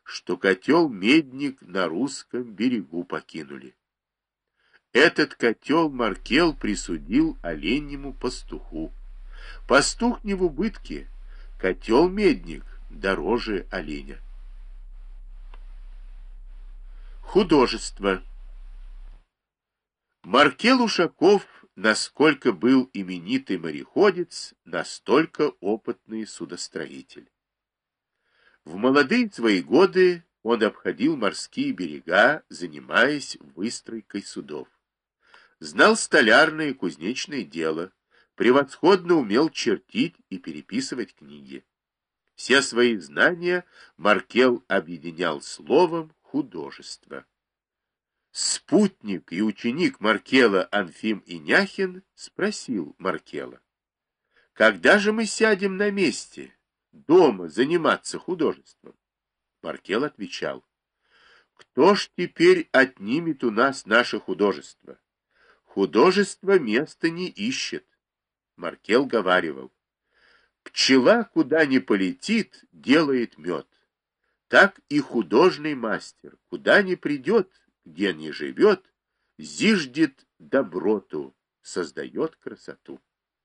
что котел-медник на русском берегу покинули. Этот котел Маркел присудил оленьему пастуху. Пастух не в убытке, котел-медник дороже оленя. Художество. Маркел Ушаков, насколько был именитый мореходец, настолько опытный судостроитель. В молодые свои годы он обходил морские берега, занимаясь выстройкой судов. Знал столярное и кузнечное дело, превосходно умел чертить и переписывать книги. Все свои знания Маркел объединял словом «художество». Спутник и ученик Маркела Анфим Иняхин спросил Маркела: «Когда же мы сядем на месте, дома, заниматься художеством?» Маркел отвечал: «Кто ж теперь отнимет у нас наше художество? Художество места не ищет». Маркел говаривал: «Пчела, куда ни полетит, делает мед. Так и художный мастер, куда ни придет, где ни живет, зиждет доброту, создает красоту».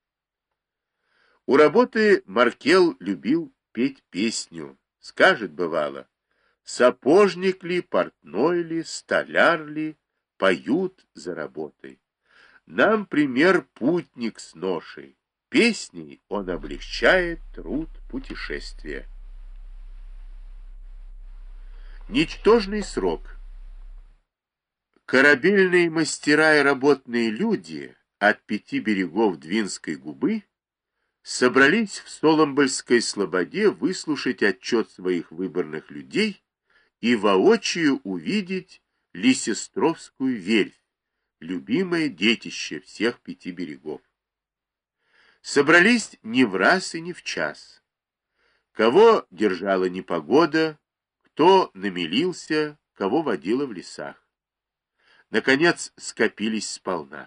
У работы Маркел любил петь песню. Скажет, бывало: «Сапожник ли, портной ли, столяр ли, поют за работой. Нам пример путник с ношей. Песней он облегчает труд путешествия». Ничтожный срок. Корабельные мастера и работные люди от 5 берегов Двинской губы собрались в Соломбольской слободе выслушать отчет своих выборных людей и воочию увидеть Лисестровскую верфь, любимое детище всех 5 берегов. Собрались не в раз и не в час. Кого держала непогода, кто намелился, кого водила в лесах. Наконец скопились сполна.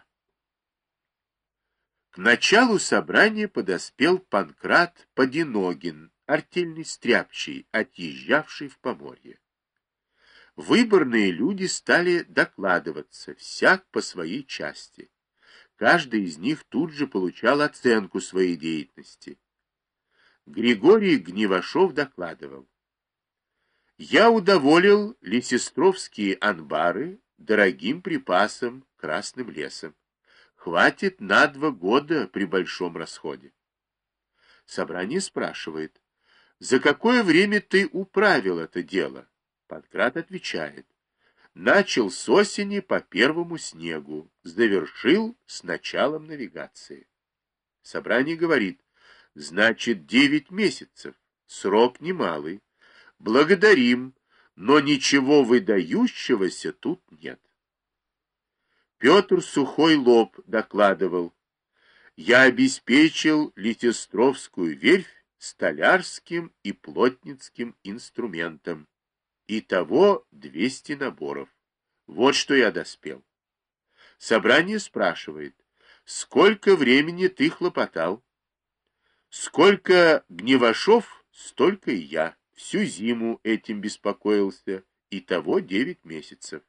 К началу собрания подоспел Панкрат Подиногин, артельный стряпчий, отъезжавший в Поморье. Выборные люди стали докладываться, всяк по своей части. Каждый из них тут же получал оценку своей деятельности. Григорий Гневашов докладывал: «Я удоволил лисестровские анбары дорогим припасом, красным лесом. Хватит на 2 года при большом расходе». Собрание спрашивает: «За какое время ты управил это дело?» Панкрат отвечает: «Начал с осени по первому снегу, завершил с началом навигации». Собрание говорит: «Значит, 9 месяцев, срок немалый. Благодарим, но ничего выдающегося тут нет». Петр Сухой Лоб докладывал: «Я обеспечил Лисестровскую верфь столярским и плотницким инструментом. Итого 200 наборов. Вот что я доспел». Собрание спрашивает: «Сколько времени ты хлопотал?» «Сколько Гневашов, столько и я. Всю зиму этим беспокоился. Итого 9 месяцев».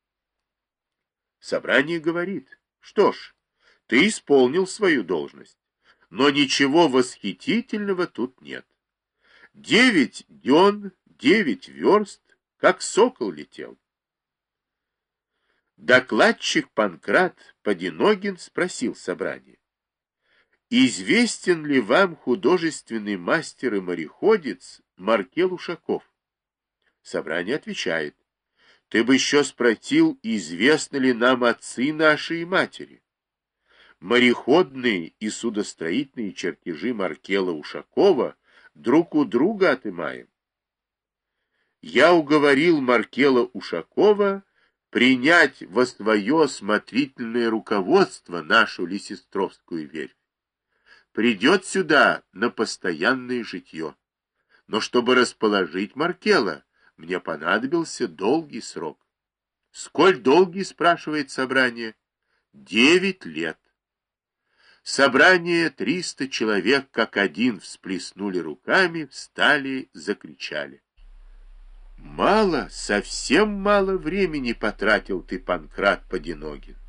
Собрание говорит: «Что ж, ты исполнил свою должность, но ничего восхитительного тут нет. 9 дён, 9 верст, как сокол летел». Докладчик Панкрат Подиногин спросил собрание: «Известен ли вам художественный мастер и мореходец Маркел Ушаков?» Собрание отвечает: «Ты бы еще спросил, известны ли нам отцы наши и матери. Мореходные и судостроительные чертежи Маркела Ушакова друг у друга отымаем. Я уговорил Маркела Ушакова принять во свое смотрительное руководство нашу Лисестровскую верфь. Придет сюда на постоянное житье. Но чтобы расположить Маркела, мне понадобился долгий срок». «Сколь долгий?» — спрашивает собрание. 9 лет. Собрание 300 человек как один всплеснули руками, встали, закричали. Мало, совсем мало времени потратил ты, Панкрат Подиногин.